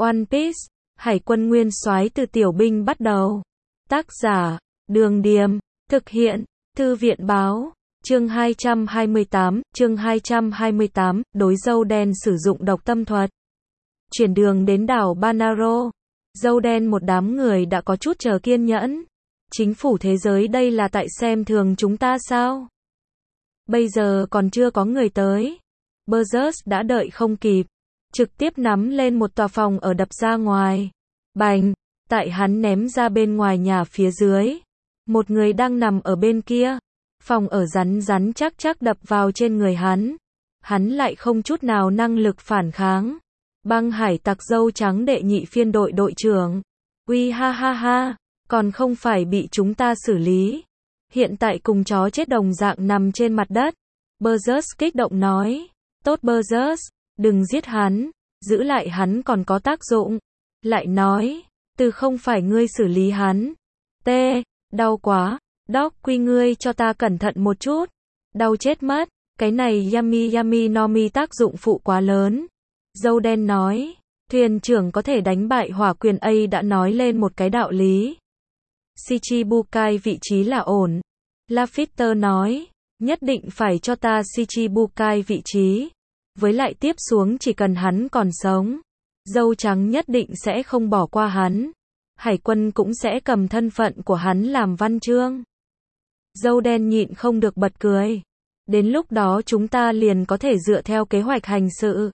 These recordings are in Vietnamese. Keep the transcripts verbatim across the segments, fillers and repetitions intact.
One Piece, Hải quân nguyên soái từ tiểu binh bắt đầu. Tác giả, Đường Điềm, thực hiện, Thư viện báo, chương hai trăm hai mươi tám, chương hai trăm hai mươi tám, đối dâu đen sử dụng độc tâm thuật. Chuyển đường đến đảo Banaro. Dâu đen một đám người đã có chút chờ kiên nhẫn. Chính phủ thế giới đây là tại xem thường chúng ta sao? Bây giờ còn chưa có người tới. Berserk đã đợi không kịp. Trực tiếp nắm lên một tòa phòng ở đập ra ngoài. Bành! Tại hắn ném ra bên ngoài nhà phía dưới. Một người đang nằm ở bên kia. Phòng ở rắn rắn chắc chắc đập vào trên người hắn. Hắn lại không chút nào năng lực phản kháng. Băng hải tặc dâu trắng đệ nhị phiên đội đội trưởng. Uy ha ha ha, còn không phải bị chúng ta xử lý. Hiện tại cùng chó chết đồng dạng nằm trên mặt đất. Berserk kích động nói. Tốt Berserk, đừng giết hắn, giữ lại hắn còn có tác dụng. Lại nói, từ không phải ngươi xử lý hắn. T, đau quá, Doc quy ngươi cho ta cẩn thận một chút. Đau chết mất, cái này yummy yummy nomi tác dụng phụ quá lớn. Dâu đen nói, thuyền trưởng có thể đánh bại hỏa quyền A đã nói lên một cái đạo lý. Shichibukai vị trí là ổn. Lafitte nói, nhất định phải cho ta Shichibukai vị trí. Với lại tiếp xuống chỉ cần hắn còn sống, dâu trắng nhất định sẽ không bỏ qua hắn. Hải quân cũng sẽ cầm thân phận của hắn làm văn chương. Dâu đen nhịn không được bật cười. Đến lúc đó chúng ta liền có thể dựa theo kế hoạch hành sự.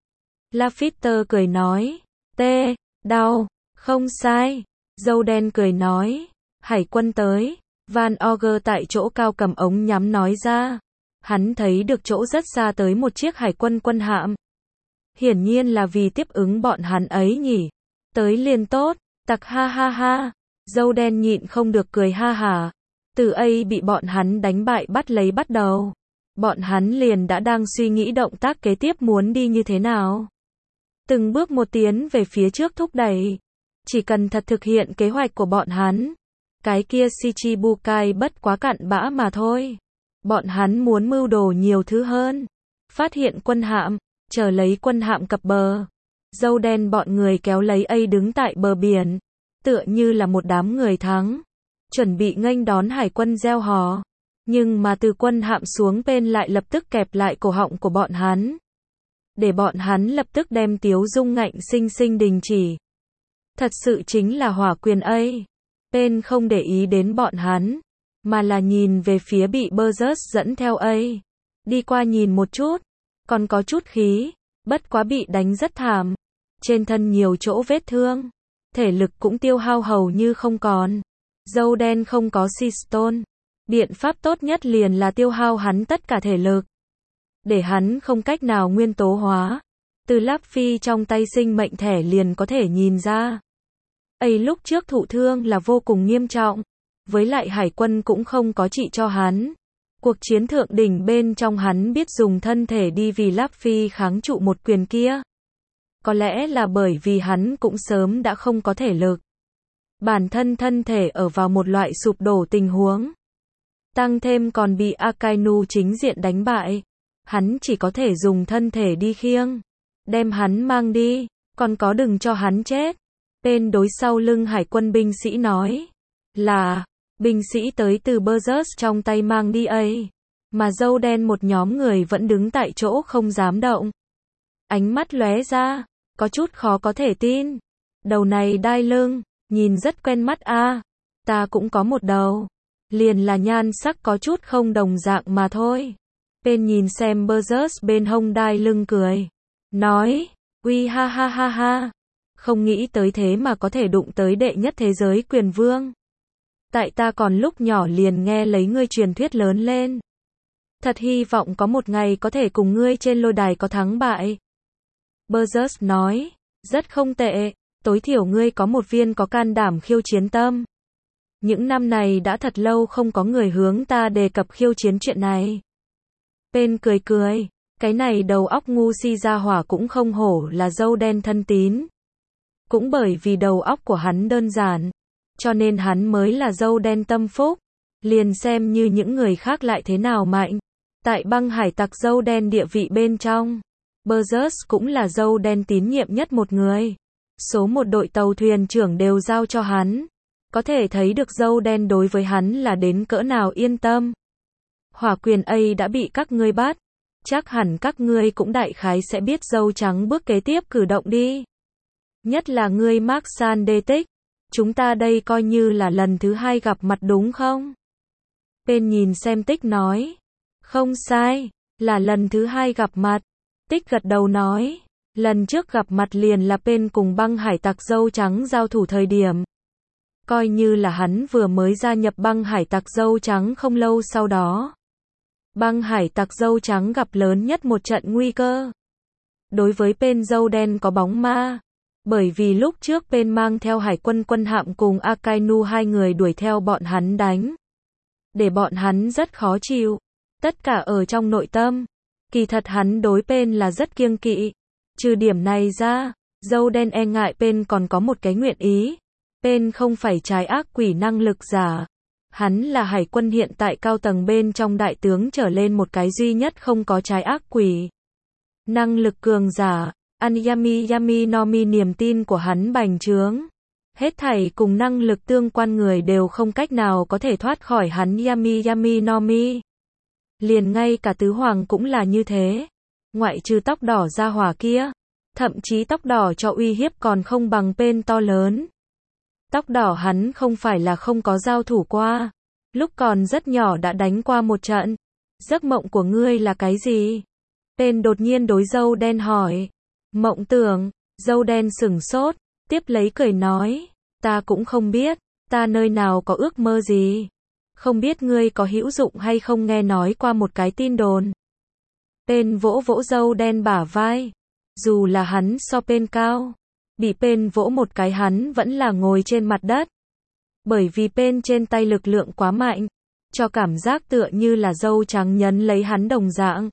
Lafitte cười nói. T, đau, không sai. Dâu đen cười nói. Hải quân tới. Van Ogre tại chỗ cao cầm ống nhắm nói ra. Hắn thấy được chỗ rất xa tới một chiếc hải quân quân hạm. Hiển nhiên là vì tiếp ứng bọn hắn ấy nhỉ. Tới liền tốt, tặc ha ha ha. Dâu đen nhịn không được cười ha hả. Từ A bị bọn hắn đánh bại bắt lấy bắt đầu. Bọn hắn liền đã đang suy nghĩ động tác kế tiếp muốn đi như thế nào. Từng bước một tiến về phía trước thúc đẩy. Chỉ cần thật thực hiện kế hoạch của bọn hắn. Cái kia Shichibukai bất quá cặn bã mà thôi. Bọn hắn muốn mưu đồ nhiều thứ hơn. Phát hiện quân hạm, chờ lấy quân hạm cập bờ. Dâu đen bọn người kéo lấy A đứng tại bờ biển. Tựa như là một đám người thắng. Chuẩn bị nghênh đón hải quân reo hò. Nhưng mà từ quân hạm xuống bên lại lập tức kẹp lại cổ họng của bọn hắn. Để bọn hắn lập tức đem tiếu dung ngạnh sinh sinh đình chỉ. Thật sự chính là hỏa quyền A. Bên không để ý đến bọn hắn. Mà là nhìn về phía bị Berserk dẫn theo A. Đi qua nhìn một chút. Còn có chút khí. Bất quá bị đánh rất thảm. Trên thân nhiều chỗ vết thương. Thể lực cũng tiêu hao hầu như không còn. Dâu đen không có Seastone. Biện pháp tốt nhất liền là tiêu hao hắn tất cả thể lực. Để hắn không cách nào nguyên tố hóa. Từ Luffy trong tay sinh mệnh thẻ liền có thể nhìn ra. A lúc trước thụ thương là vô cùng nghiêm trọng. Với lại hải quân cũng không có trị cho hắn. Cuộc chiến thượng đỉnh bên trong hắn biết dùng thân thể đi vì Luffy kháng trụ một quyền kia. Có lẽ là bởi vì hắn cũng sớm đã không có thể lực. Bản thân thân thể ở vào một loại sụp đổ tình huống. Tăng thêm còn bị Akainu chính diện đánh bại. Hắn chỉ có thể dùng thân thể đi khiêng. Đem hắn mang đi. Còn có đừng cho hắn chết. Tên đối sau lưng hải quân binh sĩ nói. Là. Binh sĩ tới từ Berserk trong tay mang đi A. Mà dâu đen một nhóm người vẫn đứng tại chỗ không dám động. Ánh mắt lóe ra. Có chút khó có thể tin. Đầu này đai lưng. Nhìn rất quen mắt a. Ta cũng có một đầu. Liền là nhan sắc có chút không đồng dạng mà thôi. Bên nhìn xem Berserk bên hông đai lưng cười. Nói. Uy ha ha ha ha. Không nghĩ tới thế mà có thể đụng tới đệ nhất thế giới quyền vương. Tại ta còn lúc nhỏ liền nghe lấy ngươi truyền thuyết lớn lên. Thật hy vọng có một ngày có thể cùng ngươi trên lôi đài có thắng bại. Berserk nói. Rất không tệ. Tối thiểu ngươi có một viên có can đảm khiêu chiến tâm. Những năm này đã thật lâu không có người hướng ta đề cập khiêu chiến chuyện này. Bên cười cười. Cái này đầu óc ngu si ra hỏa cũng không hổ là dâu đen thân tín. Cũng bởi vì đầu óc của hắn đơn giản. Cho nên hắn mới là dâu đen tâm phúc. Liền xem như những người khác lại thế nào mạnh. Tại băng hải tặc dâu đen địa vị bên trong. Berserk cũng là dâu đen tín nhiệm nhất một người. Số một đội tàu thuyền trưởng đều giao cho hắn. Có thể thấy được dâu đen đối với hắn là đến cỡ nào yên tâm. Hỏa quyền A đã bị các ngươi bắt. Chắc hẳn các ngươi cũng đại khái sẽ biết dâu trắng bước kế tiếp cử động đi. Nhất là ngươi Mark San Đê Tích. Chúng ta đây coi như là lần thứ hai gặp mặt đúng không? Pen nhìn xem Tích nói. Không sai, là lần thứ hai gặp mặt. Tích gật đầu nói. Lần trước gặp mặt liền là Pen cùng băng hải tặc dâu trắng giao thủ thời điểm. Coi như là hắn vừa mới gia nhập băng hải tặc dâu trắng không lâu sau đó. Băng hải tặc dâu trắng gặp lớn nhất một trận nguy cơ. Đối với Pen dâu đen có bóng ma. Bởi vì lúc trước Pen mang theo hải quân quân hạm cùng Akainu hai người đuổi theo bọn hắn đánh. Để bọn hắn rất khó chịu. Tất cả ở trong nội tâm. Kỳ thật hắn đối Pen là rất kiêng kỵ. Trừ điểm này ra, dâu đen e ngại Pen còn có một cái nguyện ý. Pen không phải trái ác quỷ năng lực giả. Hắn là hải quân hiện tại cao tầng bên trong đại tướng trở lên một cái duy nhất không có trái ác quỷ. Năng lực cường giả, Anyami Yami no Mi niềm tin của hắn bành trướng. Hết thảy cùng năng lực tương quan người đều không cách nào có thể thoát khỏi hắn Yami Yami no Mi. Liền ngay cả tứ hoàng cũng là như thế. Ngoại trừ tóc đỏ ra hỏa kia. Thậm chí tóc đỏ cho uy hiếp còn không bằng Pen to lớn. Tóc đỏ hắn không phải là không có giao thủ qua. Lúc còn rất nhỏ đã đánh qua một trận. Giấc mộng của ngươi là cái gì? Pen đột nhiên đối dâu đen hỏi. Mộng tưởng, dâu đen sửng sốt, tiếp lấy cười nói. Ta cũng không biết, ta nơi nào có ước mơ gì. Không biết ngươi có hữu dụng hay không nghe nói qua một cái tin đồn. Pen vỗ vỗ dâu đen bả vai. Dù là hắn so Pen cao. Bị Pen vỗ một cái hắn vẫn là ngồi trên mặt đất. Bởi vì Pen trên tay lực lượng quá mạnh. Cho cảm giác tựa như là dâu trắng nhấn lấy hắn đồng dạng.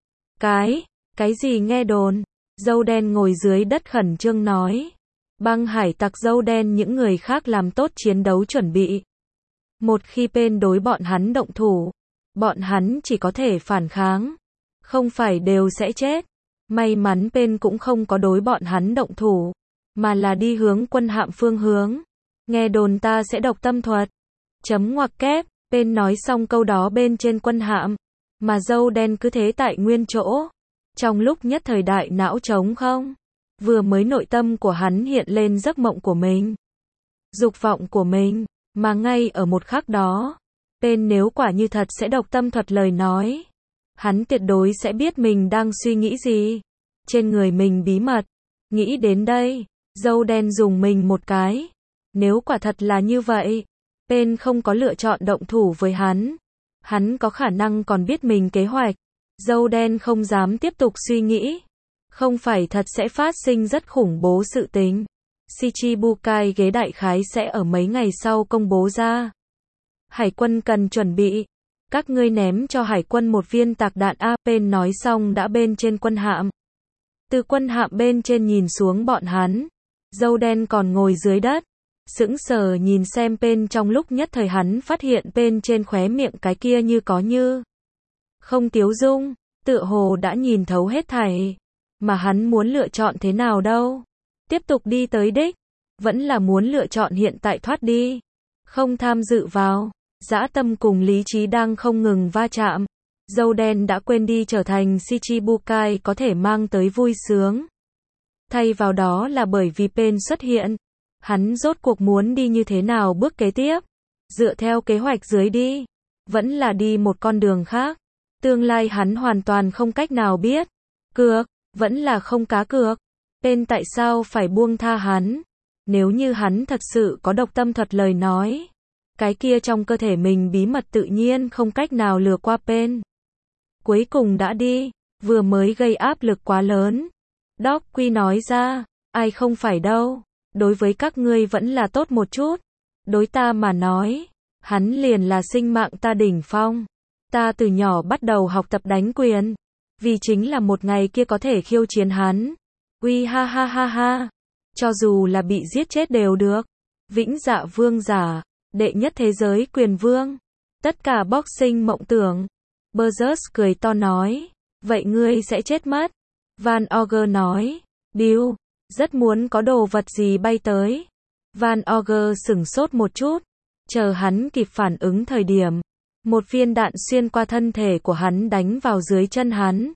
Cái, cái gì nghe đồn? Dâu đen ngồi dưới đất khẩn trương nói. Băng hải tặc dâu đen những người khác làm tốt chiến đấu chuẩn bị. Một khi Pen đối bọn hắn động thủ. Bọn hắn chỉ có thể phản kháng. Không phải đều sẽ chết. May mắn Pen cũng không có đối bọn hắn động thủ. Mà là đi hướng quân hạm phương hướng. Nghe đồn ta sẽ độc tâm thuật. Chấm ngoặc kép, Pen nói xong câu đó bên trên quân hạm. Mà dâu đen cứ thế tại nguyên chỗ. Trong lúc nhất thời đại não trống không. Vừa mới nội tâm của hắn hiện lên giấc mộng của mình. Dục vọng của mình. Mà ngay ở một khắc đó. Pen nếu quả như thật sẽ độc tâm thuật lời nói. Hắn tuyệt đối sẽ biết mình đang suy nghĩ gì. Trên người mình bí mật. Nghĩ đến đây. Dâu đen dùng mình một cái. Nếu quả thật là như vậy. Pen không có lựa chọn động thủ với hắn. Hắn có khả năng còn biết mình kế hoạch. Dâu đen không dám tiếp tục suy nghĩ. Không phải thật sẽ phát sinh rất khủng bố sự tình. Shichibukai ghế đại khái sẽ ở mấy ngày sau công bố ra. Hải quân cần chuẩn bị. Các ngươi ném cho hải quân một viên tạc đạn A. Pen nói xong đã bên trên quân hạm. Từ quân hạm bên trên nhìn xuống bọn hắn. Dâu đen còn ngồi dưới đất. Sững sờ nhìn xem Pen trong lúc nhất thời hắn phát hiện Pen trên khóe miệng cái kia như có như. Không tiếu dung. Tựa hồ đã nhìn thấu hết thảy. Mà hắn muốn lựa chọn thế nào đâu. Tiếp tục đi tới đích. Vẫn là muốn lựa chọn hiện tại thoát đi. Không tham dự vào. Dã tâm cùng lý trí đang không ngừng va chạm. Dâu đen đã quên đi trở thành Shichibukai có thể mang tới vui sướng. Thay vào đó là bởi vì Pen xuất hiện. Hắn rốt cuộc muốn đi như thế nào bước kế tiếp. Dựa theo kế hoạch dưới đi. Vẫn là đi một con đường khác. Tương lai hắn hoàn toàn không cách nào biết. Cược. Vẫn là không cá cược. Pen tại sao phải buông tha hắn? Nếu như hắn thật sự có độc tâm thuật lời nói. Cái kia trong cơ thể mình bí mật tự nhiên không cách nào lừa qua Pen. Cuối cùng đã đi. Vừa mới gây áp lực quá lớn. Doc Quy nói ra. Ai không phải đâu. Đối với các ngươi vẫn là tốt một chút. Đối ta mà nói. Hắn liền là sinh mạng ta đỉnh phong. Ta từ nhỏ bắt đầu học tập đánh quyền. Vì chính là một ngày kia có thể khiêu chiến hắn. Uy ha ha ha ha. Cho dù là bị giết chết đều được. Vĩnh dạ vương giả. Đệ nhất thế giới quyền vương. Tất cả boxing mộng tưởng. Burgess cười to nói. Vậy ngươi sẽ chết mất. Van Auger nói. Bill. Rất muốn có đồ vật gì bay tới. Van Ogre sửng sốt một chút, chờ hắn kịp phản ứng thời điểm, một viên đạn xuyên qua thân thể của hắn đánh vào dưới chân hắn.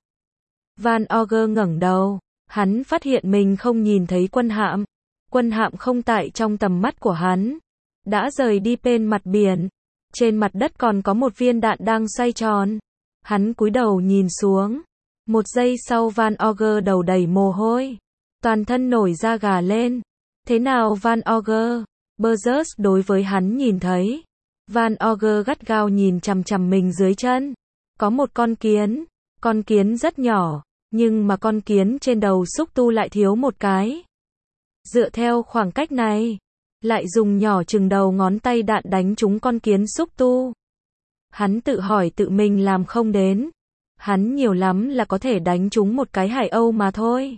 Van Ogre ngẩng đầu, hắn phát hiện mình không nhìn thấy quân hạm. Quân hạm không tại trong tầm mắt của hắn, đã rời đi bên mặt biển. Trên mặt đất còn có một viên đạn đang xoay tròn. Hắn cúi đầu nhìn xuống. Một giây sau Van Ogre đầu đầy mồ hôi, toàn thân nổi da gà lên. Thế nào Van Ogre? Burgess đối với hắn nhìn thấy. Van Ogre gắt gao nhìn chằm chằm mình dưới chân. Có một con kiến. Con kiến rất nhỏ, nhưng mà con kiến trên đầu xúc tu lại thiếu một cái. Dựa theo khoảng cách này, lại dùng nhỏ chừng đầu ngón tay đạn đánh trúng con kiến xúc tu. Hắn tự hỏi tự mình làm không đến. Hắn nhiều lắm là có thể đánh trúng một cái hải âu mà thôi.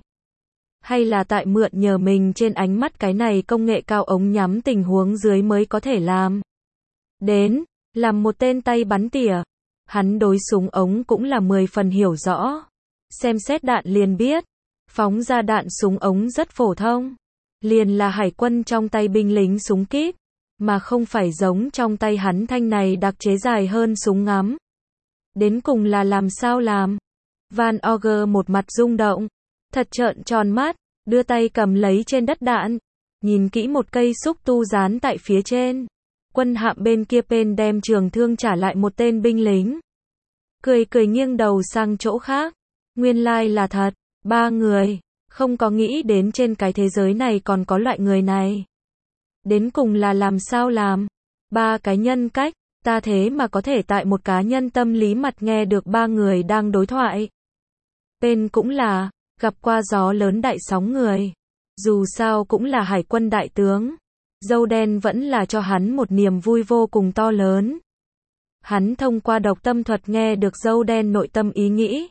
Hay là tại mượn nhờ mình trên ánh mắt cái này công nghệ cao ống nhắm tình huống dưới mới có thể làm. Đến, làm một tên tay bắn tỉa. Hắn đối súng ống cũng là mười phần hiểu rõ. Xem xét đạn liền biết. Phóng ra đạn súng ống rất phổ thông. Liền là hải quân trong tay binh lính súng kíp. Mà không phải giống trong tay hắn thanh này đặc chế dài hơn súng ngắm. Đến cùng là làm sao làm? Van Ogre một mặt rung động. Thật trợn tròn mắt, đưa tay cầm lấy trên đất đạn. Nhìn kỹ một cây xúc tu dán tại phía trên. Quân hạm bên kia bên đem trường thương trả lại một tên binh lính. Cười cười nghiêng đầu sang chỗ khác. Nguyên lai là thật, ba người. Không có nghĩ đến trên cái thế giới này còn có loại người này. Đến cùng là làm sao làm? Ba cái nhân cách, ta thế mà có thể tại một cá nhân tâm lý mặt nghe được ba người đang đối thoại. Bên cũng là, gặp qua gió lớn đại sóng người. Dù sao cũng là hải quân đại tướng. Dâu đen vẫn là cho hắn một niềm vui vô cùng to lớn. Hắn thông qua độc tâm thuật nghe được dâu đen nội tâm ý nghĩ.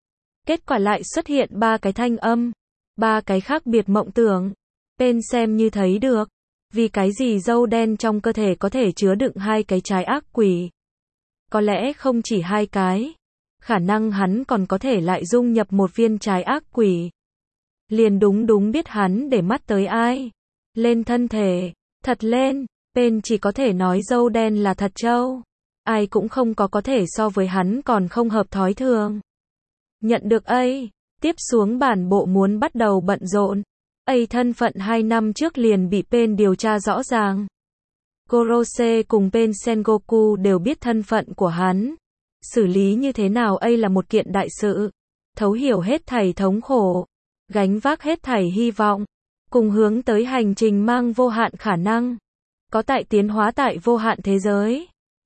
Kết quả lại xuất hiện ba cái thanh âm. Ba cái khác biệt mộng tưởng. Bên xem như thấy được. Vì cái gì dâu đen trong cơ thể có thể chứa đựng hai cái trái ác quỷ. Có lẽ không chỉ hai cái. Khả năng hắn còn có thể lại dung nhập một viên trái ác quỷ. Liền đúng đúng biết hắn để mắt tới ai. Lên thân thể. Thật lên. Bên chỉ có thể nói dâu đen là thật trâu. Ai cũng không có có thể so với hắn còn không hợp thói thường. Nhận được A. Tiếp xuống bản bộ muốn bắt đầu bận rộn. A thân phận hai năm trước liền bị Pen điều tra rõ ràng. Gorose cùng Pen Sengoku đều biết thân phận của hắn. Xử lý như thế nào A là một kiện đại sự. Thấu hiểu hết thảy thống khổ. Gánh vác hết thảy hy vọng. Cùng hướng tới hành trình mang vô hạn khả năng. Có tại tiến hóa tại vô hạn thế giới.